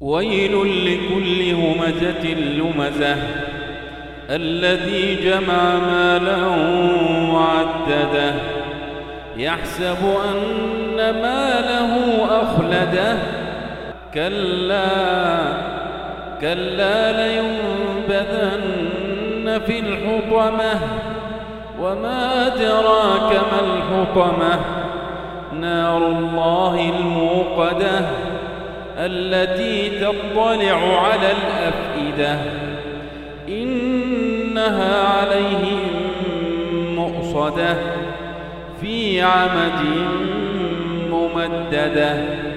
ويل لكل همزة لمزة الذي جمع مالا وعدده يحسب أن ماله أخلده كلا لينبذن في الحطمة وما أدراك ما الحطمة نار الله الموقدة التي تطلع على الأفئدة إنها عليهم مؤصدة في عمد ممددة.